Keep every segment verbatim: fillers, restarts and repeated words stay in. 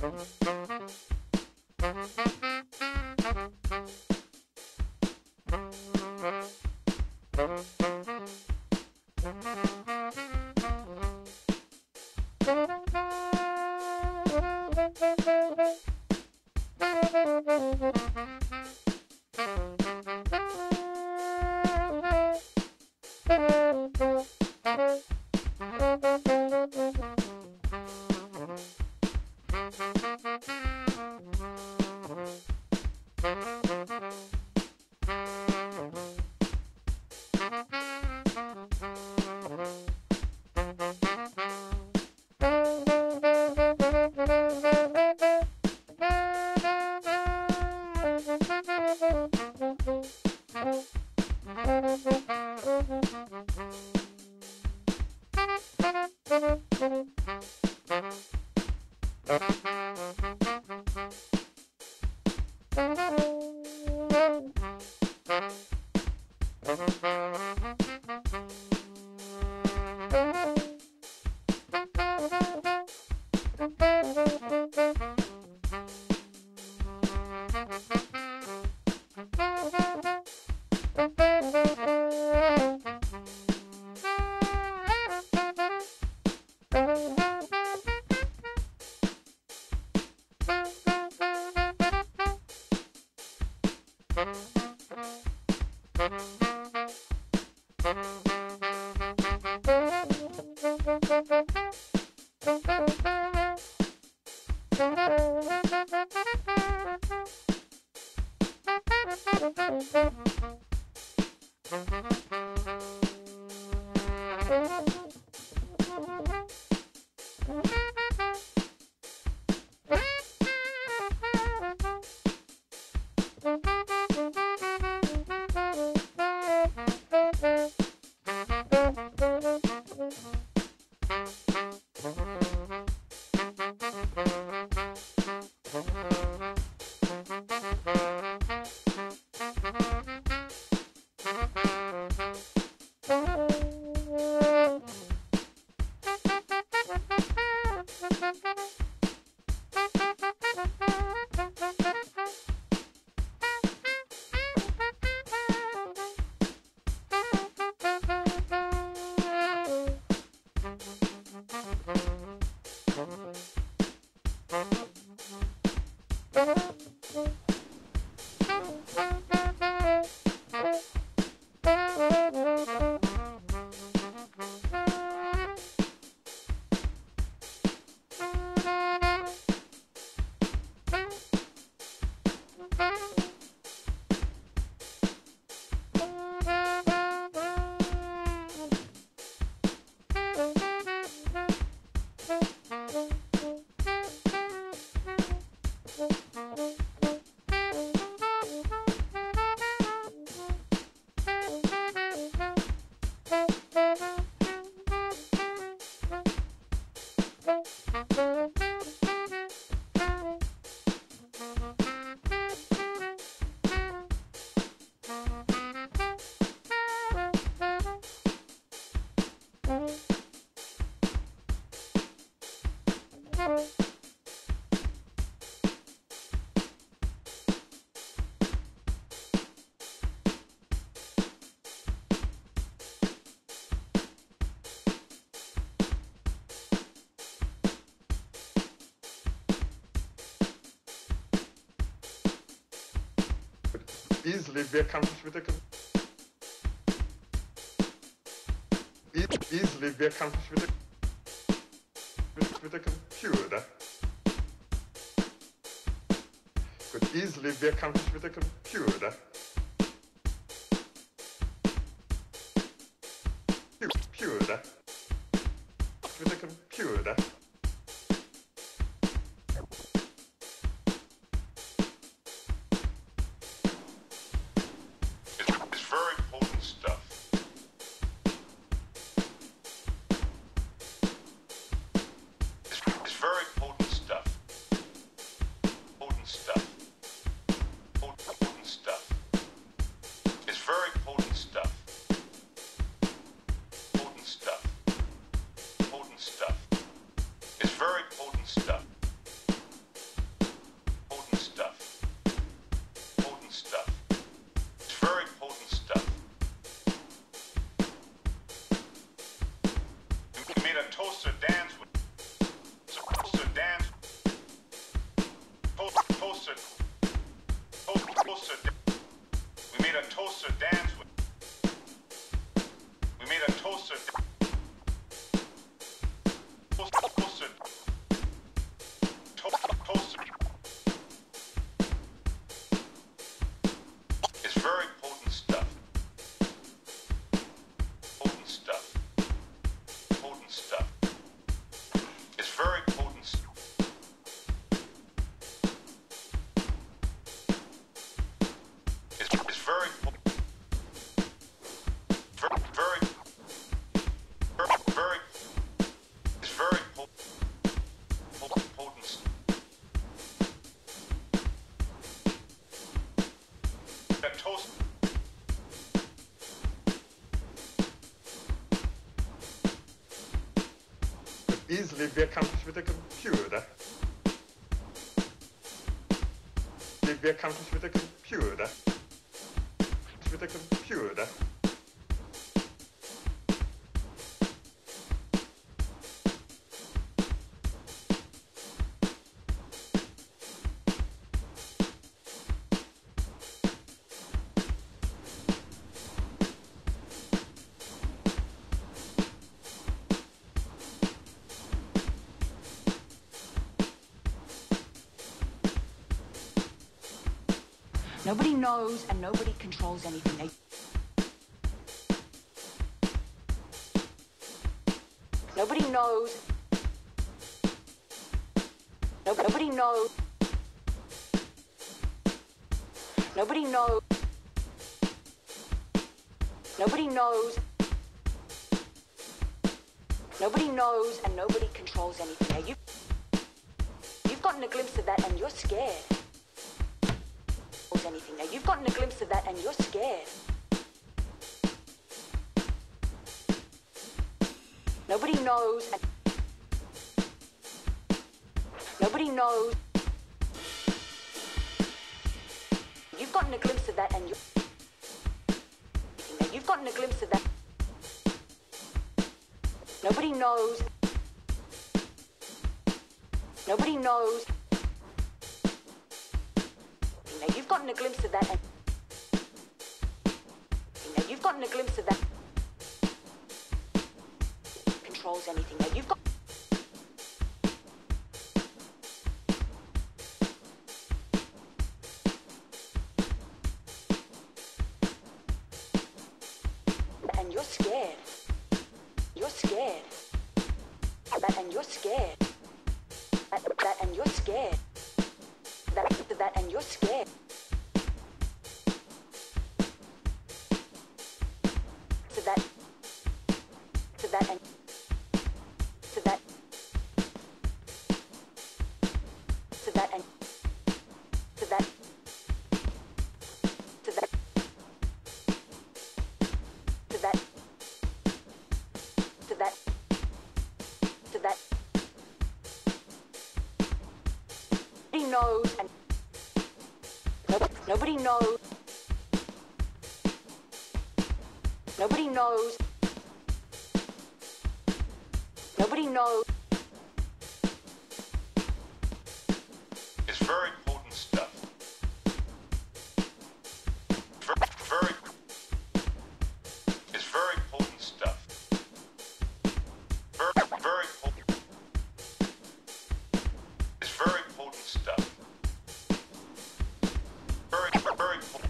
Easily be accomplished with a com e easily be accomplished with a with, with a computer. Could easily be accomplished with a computer. Computer. With a computer. Stuff. easily be accomplished with a computer. It be accomplished with a computer. With a computer. Nobody knows and nobody controls anything. They... Nobody knows. No, nobody knows. Nobody knows. Nobody knows. Nobody knows and nobody controls anything. Now you, you've gotten a glimpse of that and you're scared. Anything. Now you've gotten a glimpse of that and you're scared. Nobody knows and nobody knows. You've gotten a glimpse of that and you're now you've gotten a glimpse of that. Nobody knows. Nobody knows. Now you've gotten a glimpse of that and now you've gotten a glimpse of that controls anything. Now you've got and you're scared. You're scared. That and you're scared. That, that and you're scared. That, that and you're scared. So that, so that and, so that, so that and, so that, so that, so that, so that, so that. Nobody knows and nobody knows. Nobody knows. Nobody knows. It's very potent stuff. Very, very, it's very potent stuff. Very, very potent. It's very potent stuff. Very, very potent.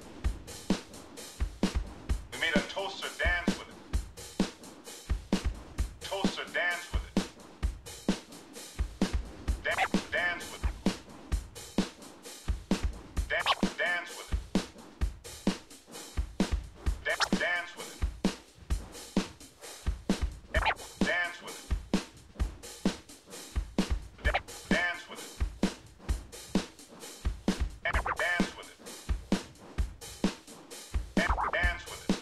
We made a toaster dance with it. Toaster dance with it. Dance, dance with it. Dance, dance with it. Dance, dance with it. Dance with it. Dance with it. Dance with it. Dance with it.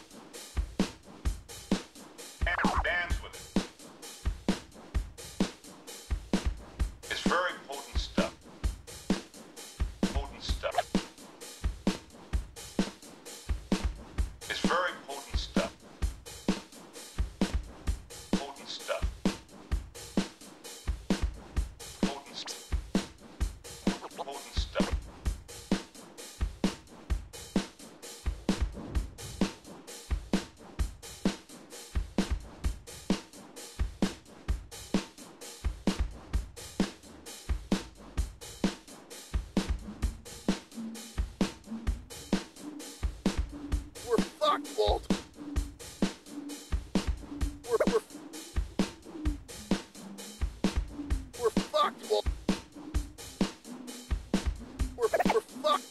Dance with it. It's very potent stuff. Potent stuff. It's very potent stuff. Potent stuff. Potent stuff. Potent stuff. We're fucked, Walt. We're, we're, we're fucked, Walt. We're, we're fucked.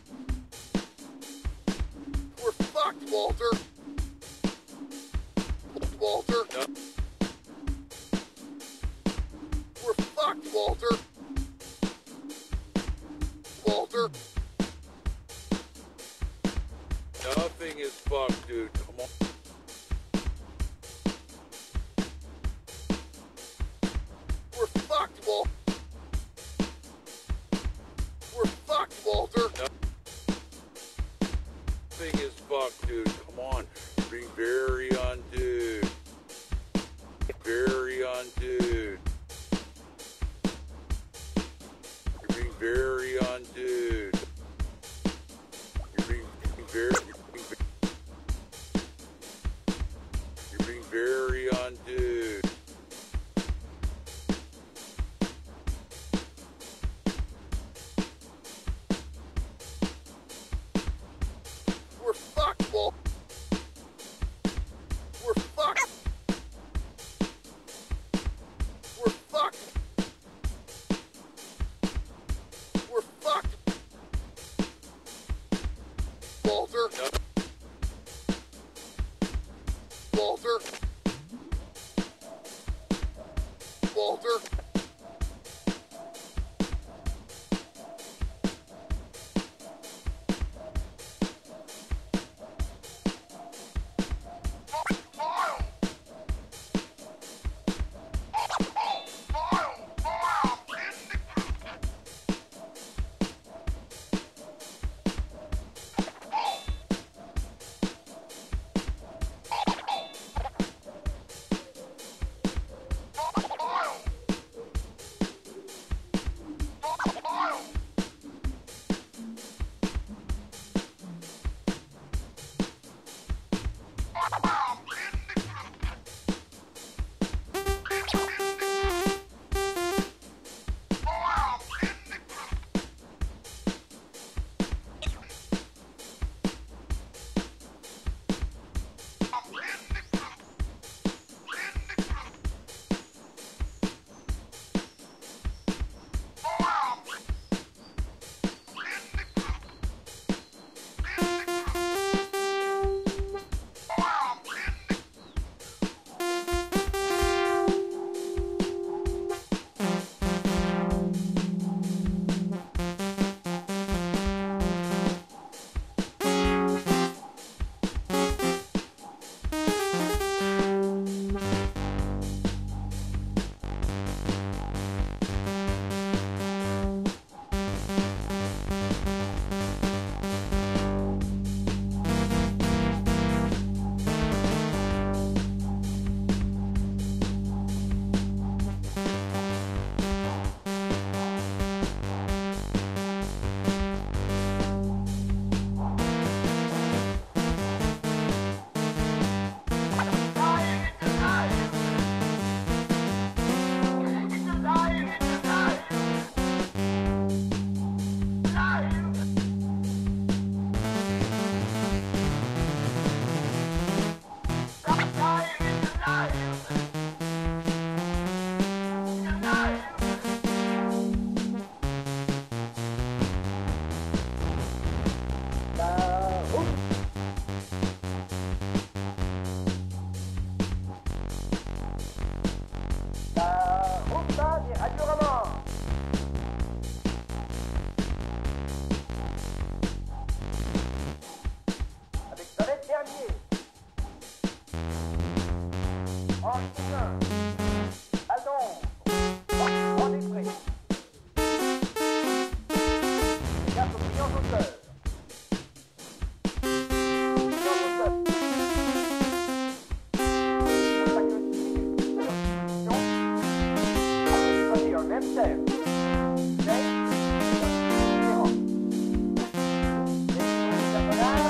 We're fucked, Walter. Walter. We're fucked, Walter. Walter. Nothing is fucked, dude. Come on. very undue. You're being very, you're being very undue. We're fucked, Walt. We're fucked. We're fucked. We're fucked. Walter. No. Walter. Walter.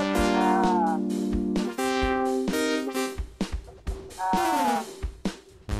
Ah.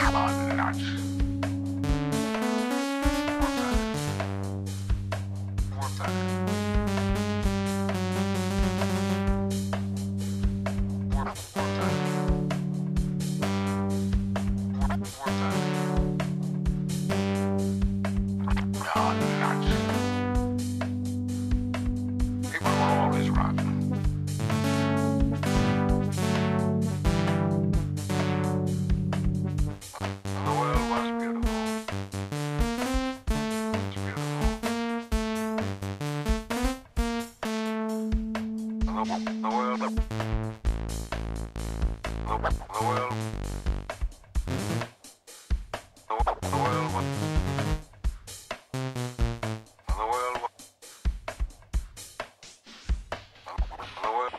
nuts. More better. More, more better. More, more better. Oh, nuts. People are always rotten. The world was beautiful. It's beautiful. The, the world. The, the world. The, the world was. The world was. The world.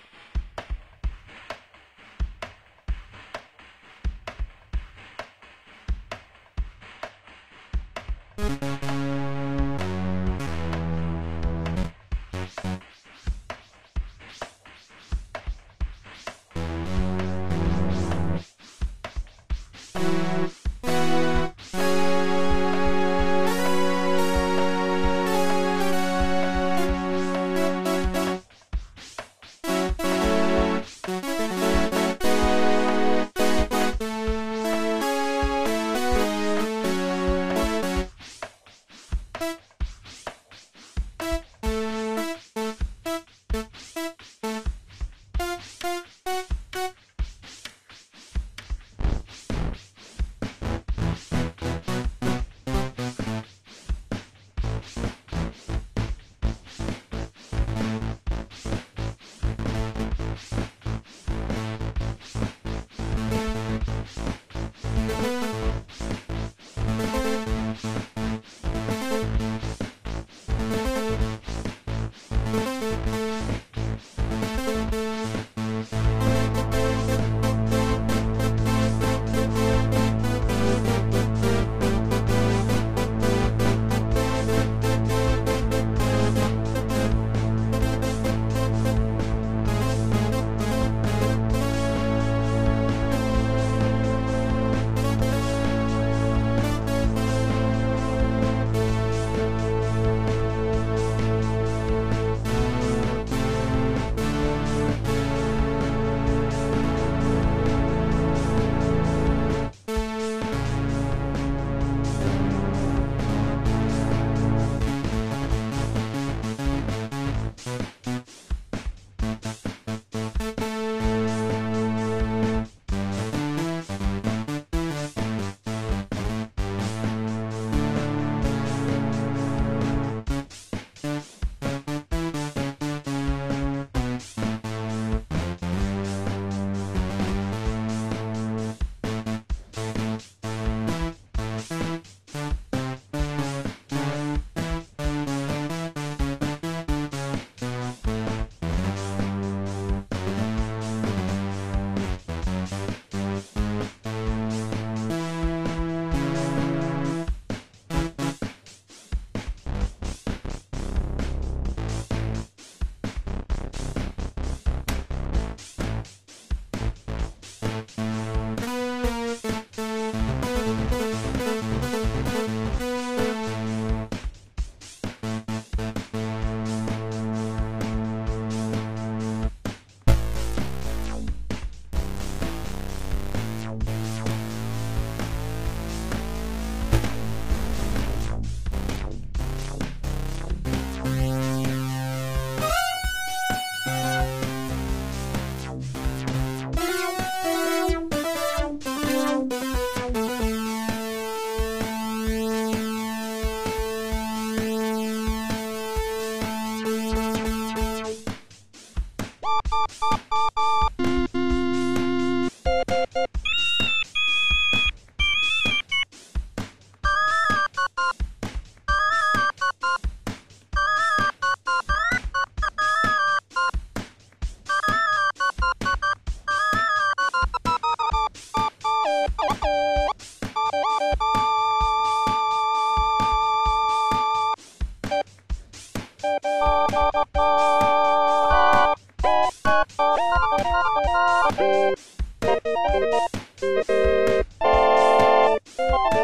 Yes.